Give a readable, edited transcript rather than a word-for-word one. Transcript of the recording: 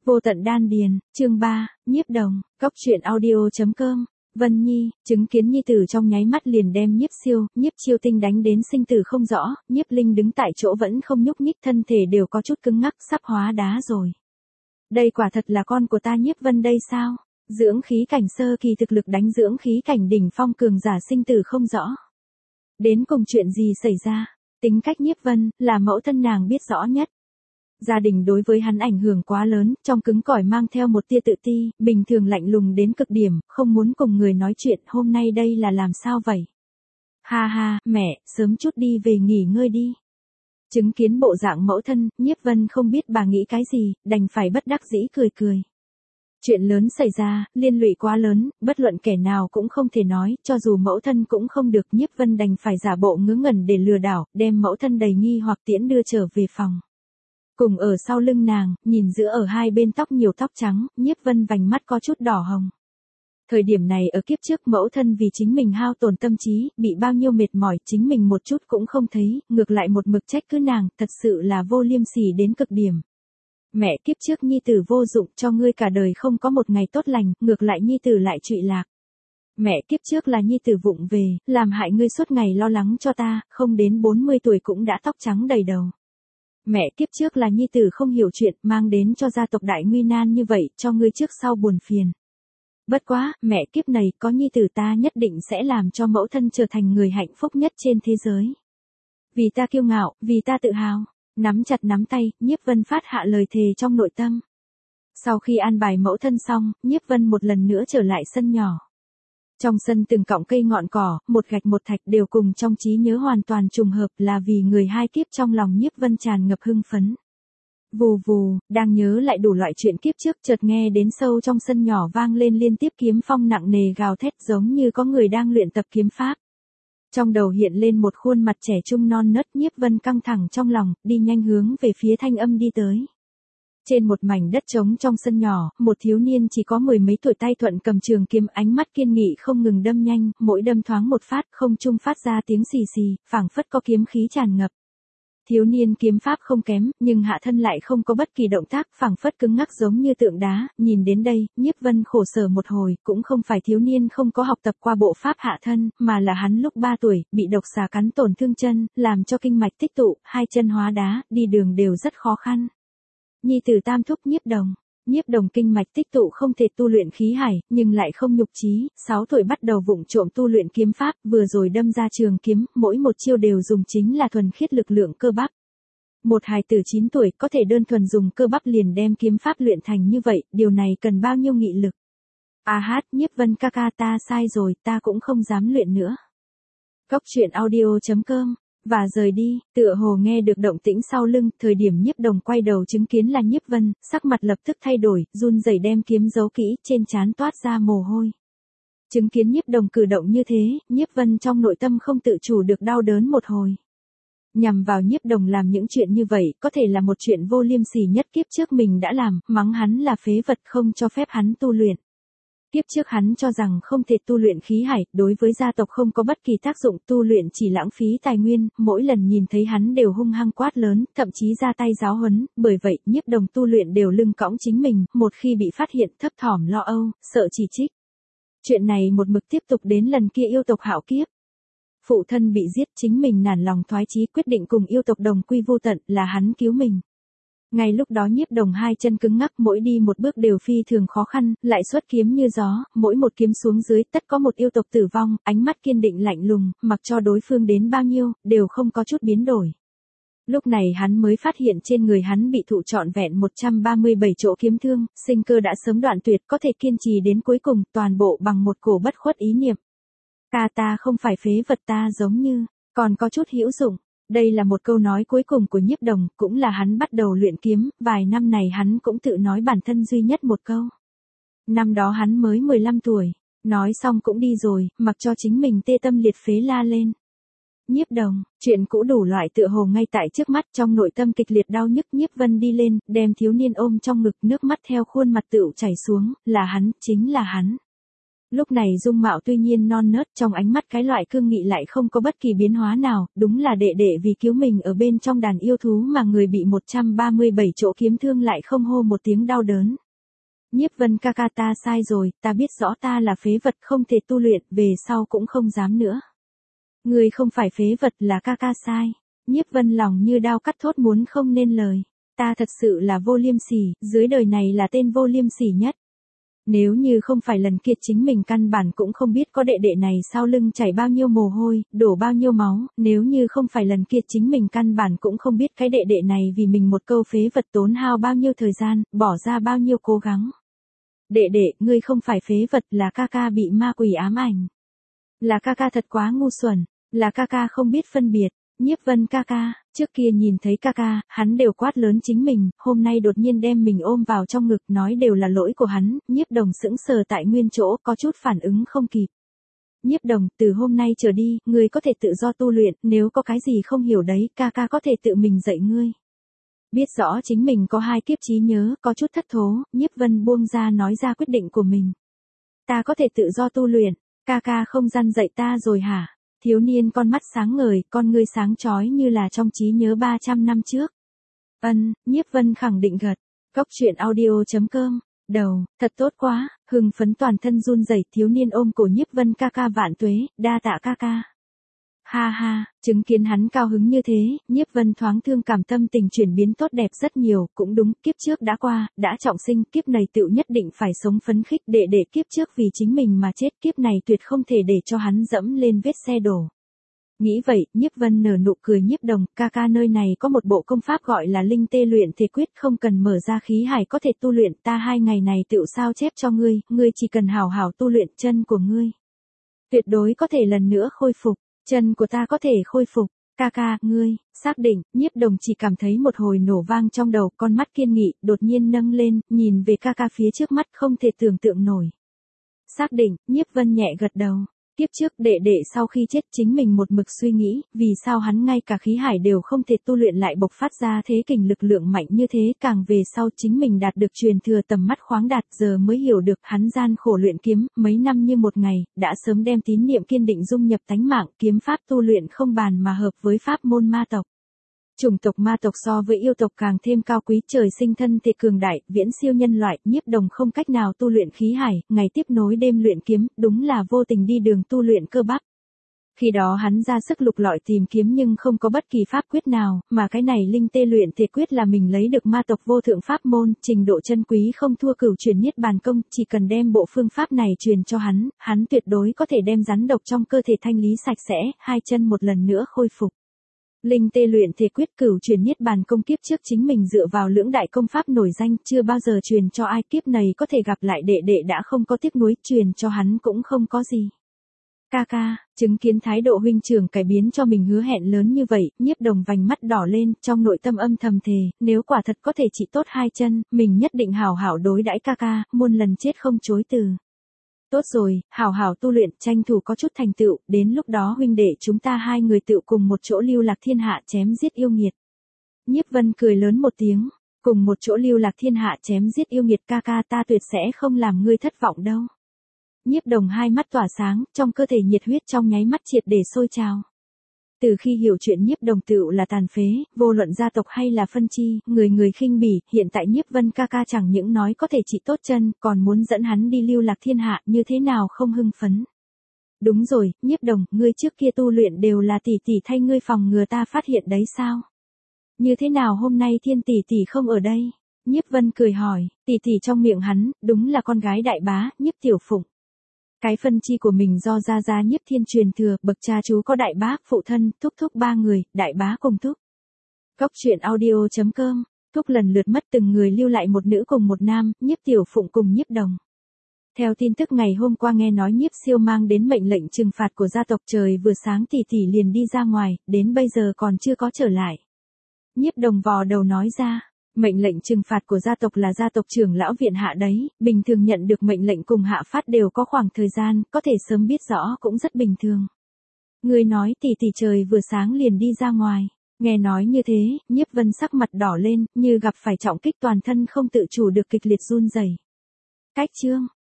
Vô tận đan điền, chương 3, Nhiếp Đồng, Cốc truyện audio.com. Vân Nhi, chứng kiến nhi tử trong nháy mắt liền đem Nhiếp Chiêu Tinh đánh đến sinh tử không rõ, Nhiếp Linh đứng tại chỗ vẫn không nhúc nhích, thân thể đều có chút cứng ngắc, sắp hóa đá rồi. Đây quả thật là con của ta Nhiếp Vân đây sao? Dưỡng khí cảnh sơ kỳ thực lực đánh dưỡng khí cảnh đỉnh phong cường giả sinh tử không rõ. Đến cùng chuyện gì xảy ra? Tính cách Nhiếp Vân, là mẫu thân nàng biết rõ nhất. Gia đình đối với hắn ảnh hưởng quá lớn, trong cứng cỏi mang theo một tia tự ti, bình thường lạnh lùng đến cực điểm, không muốn cùng người nói chuyện, hôm nay đây là làm sao vậy? Ha ha, mẹ, sớm chút đi về nghỉ ngơi đi. Chứng kiến bộ dạng mẫu thân, Nhiếp Vân không biết bà nghĩ cái gì, đành phải bất đắc dĩ cười cười. Chuyện lớn xảy ra, liên lụy quá lớn, bất luận kẻ nào cũng không thể nói, cho dù mẫu thân cũng không được, Nhiếp Vân đành phải giả bộ ngớ ngẩn để lừa đảo, đem mẫu thân đầy nghi hoặc tiễn đưa trở về phòng. Cùng ở sau lưng nàng, nhìn giữa ở hai bên tóc nhiều tóc trắng, Nhiếp Vân vành mắt có chút đỏ hồng. Thời điểm này ở kiếp trước mẫu thân vì chính mình hao tổn tâm trí, bị bao nhiêu mệt mỏi, chính mình một chút cũng không thấy, ngược lại một mực trách cứ nàng, thật sự là vô liêm sỉ đến cực điểm. Mẹ, kiếp trước nhi tử vô dụng, cho ngươi cả đời không có một ngày tốt lành, ngược lại nhi tử lại trụy lạc. Mẹ, kiếp trước là nhi tử vụng về, làm hại ngươi suốt ngày lo lắng cho ta, không đến 40 tuổi cũng đã tóc trắng đầy đầu. Mẹ, kiếp trước là nhi tử không hiểu chuyện, mang đến cho gia tộc đại nguy nan như vậy, cho ngươi trước sau buồn phiền. Bất quá, mẹ, kiếp này có nhi tử ta nhất định sẽ làm cho mẫu thân trở thành người hạnh phúc nhất trên thế giới. Vì ta kiêu ngạo, vì ta tự hào. Nắm chặt nắm tay, Nhiếp Vân phát hạ lời thề trong nội tâm. Sau khi an bài mẫu thân xong, Nhiếp Vân một lần nữa trở lại sân nhỏ. Trong sân từng cọng cây ngọn cỏ, một gạch một thạch đều cùng trong trí nhớ hoàn toàn trùng hợp, là vì người hai kiếp, trong lòng Nhiếp Vân tràn ngập hưng phấn. Vù vù, đang nhớ lại đủ loại chuyện kiếp trước, chợt nghe đến sâu trong sân nhỏ vang lên liên tiếp kiếm phong nặng nề gào thét, giống như có người đang luyện tập kiếm pháp. Trong đầu hiện lên một khuôn mặt trẻ trung non nớt, Nhiếp Vân căng thẳng trong lòng, đi nhanh hướng về phía thanh âm đi tới. Trên một mảnh đất trống trong sân nhỏ, một thiếu niên chỉ có 10 mấy tuổi tay thuận cầm trường kiếm, ánh mắt kiên nghị không ngừng đâm nhanh, mỗi đâm thoáng một phát, không trung phát ra tiếng xì xì, phảng phất có kiếm khí tràn ngập. Thiếu niên kiếm pháp không kém, nhưng hạ thân lại không có bất kỳ động tác, phảng phất cứng ngắc giống như tượng đá, nhìn đến đây, Nhiếp Vân khổ sở một hồi, cũng không phải thiếu niên không có học tập qua bộ pháp hạ thân, mà là hắn lúc 3 tuổi, bị độc xà cắn tổn thương chân, làm cho kinh mạch tích tụ, hai chân hóa đá, đi đường đều rất khó khăn. Nhi tử tam thúc Nhiếp Đồng kinh mạch tích tụ không thể tu luyện khí hải, nhưng lại không nhục trí, 6 tuổi bắt đầu vụng trộm tu luyện kiếm pháp, vừa rồi đâm ra trường kiếm, mỗi một chiêu đều dùng chính là thuần khiết lực lượng cơ bắp. Một hài tử 9 tuổi có thể đơn thuần dùng cơ bắp liền đem kiếm pháp luyện thành như vậy, điều này cần bao nhiêu nghị lực. A hát, Nhiếp Vân ca ca, ta sai rồi, ta cũng không dám luyện nữa. Cốc truyện audio.com. Và rời đi, tựa hồ nghe được động tĩnh sau lưng, thời điểm Nhiếp Đồng quay đầu chứng kiến là Nhiếp Vân, sắc mặt lập tức thay đổi, run rẩy đem kiếm giấu kỹ, trên trán toát ra mồ hôi. Chứng kiến Nhiếp Đồng cử động như thế, Nhiếp Vân trong nội tâm không tự chủ được đau đớn một hồi. Nhằm vào Nhiếp Đồng làm những chuyện như vậy, có thể là một chuyện vô liêm sỉ nhất kiếp trước mình đã làm, mắng hắn là phế vật, không cho phép hắn tu luyện. Kiếp trước hắn cho rằng không thể tu luyện khí hải, đối với gia tộc không có bất kỳ tác dụng, tu luyện chỉ lãng phí tài nguyên, mỗi lần nhìn thấy hắn đều hung hăng quát lớn, thậm chí ra tay giáo huấn, bởi vậy, Nhiếp Đồng tu luyện đều lưng cõng chính mình, một khi bị phát hiện thấp thỏm lo âu, sợ chỉ trích. Chuyện này một mực tiếp tục đến lần kia yêu tộc hạo kiếp. Phụ thân bị giết, chính mình nản lòng thoái chí quyết định cùng yêu tộc đồng quy vô tận, là hắn cứu mình. Ngay lúc đó Nhiếp Đồng hai chân cứng ngắc, mỗi đi một bước đều phi thường khó khăn, lại xuất kiếm như gió, mỗi một kiếm xuống dưới tất có một yêu tộc tử vong, ánh mắt kiên định lạnh lùng, mặc cho đối phương đến bao nhiêu, đều không có chút biến đổi. Lúc này hắn mới phát hiện trên người hắn bị thụ trọn vẹn 137 chỗ kiếm thương, sinh cơ đã sớm đoạn tuyệt, có thể kiên trì đến cuối cùng, toàn bộ bằng một cổ bất khuất ý niệm. Ca, ta không phải phế vật, ta giống như, còn có chút hữu dụng. Đây là một câu nói cuối cùng của Nhiếp Đồng, cũng là hắn bắt đầu luyện kiếm, vài năm này hắn cũng tự nói bản thân duy nhất một câu. Năm đó hắn mới 15 tuổi, nói xong cũng đi rồi, mặc cho chính mình tê tâm liệt phế la lên. Nhiếp Đồng, chuyện cũ đủ loại tựa hồ ngay tại trước mắt, trong nội tâm kịch liệt đau nhức, Nhiếp Vân đi lên, đem thiếu niên ôm trong ngực, nước mắt theo khuôn mặt tựu chảy xuống, là hắn, chính là hắn. Lúc này dung mạo tuy nhiên non nớt, trong ánh mắt cái loại cương nghị lại không có bất kỳ biến hóa nào, đúng là đệ đệ vì cứu mình ở bên trong đàn yêu thú mà người bị 137 chỗ kiếm thương lại không hô một tiếng đau đớn. Nhiếp Vân ca ca, ta sai rồi, ta biết rõ ta là phế vật không thể tu luyện, về sau cũng không dám nữa. Người không phải phế vật, là ca ca sai. Nhiếp Vân lòng như đao cắt thốt muốn không nên lời. Ta thật sự là vô liêm sỉ, dưới đời này là tên vô liêm sỉ nhất. Nếu như không phải lần kia chính mình căn bản cũng không biết có đệ đệ này sau lưng chảy bao nhiêu mồ hôi, đổ bao nhiêu máu, nếu như không phải lần kia chính mình căn bản cũng không biết cái đệ đệ này vì mình một câu phế vật tốn hao bao nhiêu thời gian, bỏ ra bao nhiêu cố gắng. Đệ đệ, ngươi không phải phế vật, là ca ca bị ma quỷ ám ảnh. Là ca ca thật quá ngu xuẩn, là ca ca không biết phân biệt. Nhiếp Vân ca ca, trước kia nhìn thấy ca ca, hắn đều quát lớn chính mình, hôm nay đột nhiên đem mình ôm vào trong ngực nói đều là lỗi của hắn, Nhiếp Đồng sững sờ tại nguyên chỗ, có chút phản ứng không kịp. Nhiếp Đồng, từ hôm nay trở đi, ngươi có thể tự do tu luyện, nếu có cái gì không hiểu đấy, ca ca có thể tự mình dạy ngươi. Biết rõ chính mình có 2 kiếp trí nhớ, có chút thất thố, Nhiếp Vân buông ra nói ra quyết định của mình. Ta có thể tự do tu luyện, ca ca không gian dạy ta rồi hả? Thiếu niên con mắt sáng ngời, con ngươi sáng chói như là trong trí nhớ 300 năm trước. Nhiếp Vân khẳng định gật. Cốc truyện audio.com. Đầu, thật tốt quá, hưng phấn toàn thân run rẩy, thiếu niên ôm cổ Nhiếp Vân ca ca vạn tuế, đa tạ ca ca. Ha ha, chứng kiến hắn cao hứng như thế, Nhiếp Vân thoáng thương cảm, tâm tình chuyển biến tốt đẹp rất nhiều, cũng đúng, kiếp trước đã qua, đã trọng sinh, kiếp này tựu nhất định phải sống phấn khích, để kiếp trước vì chính mình mà chết, kiếp này tuyệt không thể để cho hắn dẫm lên vết xe đổ. Nghĩ vậy, Nhiếp Vân nở nụ cười, Nhiếp Đồng, ca ca nơi này có một bộ công pháp gọi là Linh Tê Luyện Thể Quyết, không cần mở ra khí hải có thể tu luyện, ta 2 ngày này tựu sao chép cho ngươi, ngươi chỉ cần hảo hảo tu luyện, chân của ngươi tuyệt đối có thể lần nữa khôi phục. Chân của ta có thể khôi phục, ca ca, ngươi, xác định, Nhiếp Đồng chỉ cảm thấy một hồi nổ vang trong đầu, con mắt kiên nghị, đột nhiên nâng lên, nhìn về ca ca phía trước mắt không thể tưởng tượng nổi. Xác định, Nhiếp Vân nhẹ gật đầu. Tiếp trước đệ đệ sau khi chết chính mình một mực suy nghĩ, vì sao hắn ngay cả khí hải đều không thể tu luyện lại bộc phát ra thế kình lực lượng mạnh như thế, càng về sau chính mình đạt được truyền thừa tầm mắt khoáng đạt, giờ mới hiểu được hắn gian khổ luyện kiếm, mấy năm như một ngày, đã sớm đem tín niệm kiên định dung nhập tánh mạng, kiếm pháp tu luyện không bàn mà hợp với pháp môn ma tộc. Chủng tộc ma tộc so với yêu tộc càng thêm cao quý, trời sinh thân thể cường đại, viễn siêu nhân loại, Nhiếp Đồng không cách nào tu luyện khí hải, ngày tiếp nối đêm luyện kiếm, đúng là vô tình đi đường tu luyện cơ bắp. Khi đó hắn ra sức lục lọi tìm kiếm nhưng không có bất kỳ pháp quyết nào, mà cái này Linh Tê Luyện Thể Quyết là mình lấy được ma tộc vô thượng pháp môn, trình độ chân quý không thua Cửu Truyền Niết Bàn Công, chỉ cần đem bộ phương pháp này truyền cho hắn tuyệt đối có thể đem rắn độc trong cơ thể thanh lý sạch sẽ, 2 chân một lần nữa khôi phục. Linh Tê Luyện Thể Quyết, Cửu Truyền Niết Bàn Công, kiếp trước chính mình dựa vào lưỡng đại công pháp nổi danh, chưa bao giờ truyền cho ai, kiếp này có thể gặp lại đệ đệ đã không có tiếc nuối, truyền cho hắn cũng không có gì. Ca ca, chứng kiến thái độ huynh trưởng cải biến cho mình hứa hẹn lớn như vậy, Nhiếp Đồng vành mắt đỏ lên, trong nội tâm âm thầm thề, nếu quả thật có thể trị tốt 2 chân, mình nhất định hảo hảo đối đãi ca ca, muôn lần chết không chối từ. Tốt rồi, hảo hảo tu luyện, tranh thủ có chút thành tựu, đến lúc đó huynh đệ chúng ta 2 người tựu cùng một chỗ lưu lạc thiên hạ chém giết yêu nghiệt. Nhiếp Vân cười lớn một tiếng, cùng một chỗ lưu lạc thiên hạ chém giết yêu nghiệt, ca ca, ta tuyệt sẽ không làm ngươi thất vọng đâu. Nhiếp Đồng 2 mắt tỏa sáng, trong cơ thể nhiệt huyết trong nháy mắt triệt để sôi trào. Từ khi hiểu chuyện Nhiếp Đồng tựu là tàn phế, vô luận gia tộc hay là phân chi, người người khinh bỉ, hiện tại Nhiếp Vân ca ca chẳng những nói có thể trị tốt chân, còn muốn dẫn hắn đi lưu lạc thiên hạ, như thế nào không hưng phấn. Đúng rồi, Nhiếp Đồng, ngươi trước kia tu luyện đều là tỷ tỷ thay ngươi phòng ngừa ta phát hiện đấy sao? Như thế nào hôm nay Thiên tỷ tỷ không ở đây? Nhiếp Vân cười hỏi, tỷ tỷ trong miệng hắn, đúng là con gái đại bá, Nhiếp Tiểu Phụng. Cái phân chi của mình do gia Nhiếp Thiên truyền thừa, bậc cha chú có đại bá, phụ thân, thúc thúc 3 người, đại bá cùng thúc. Cốc truyện audio.com, thúc lần lượt mất từng người lưu lại một nữ cùng một nam, Nhiếp Tiểu Phụng cùng Nhiếp Đồng. Theo tin tức ngày hôm qua nghe nói Nhiếp Siêu mang đến mệnh lệnh trừng phạt của gia tộc, trời vừa sáng tỷ tỷ liền đi ra ngoài, đến bây giờ còn chưa có trở lại. Nhiếp Đồng vò đầu nói ra. Mệnh lệnh trừng phạt của gia tộc là gia tộc trưởng lão viện hạ đấy, bình thường nhận được mệnh lệnh cùng hạ phát đều có khoảng thời gian, có thể sớm biết rõ cũng rất bình thường. Người nói tỷ tỷ trời vừa sáng liền đi ra ngoài, nghe nói như thế, Nhiếp Vân sắc mặt đỏ lên, như gặp phải trọng kích toàn thân không tự chủ được kịch liệt run rẩy. Cách chương.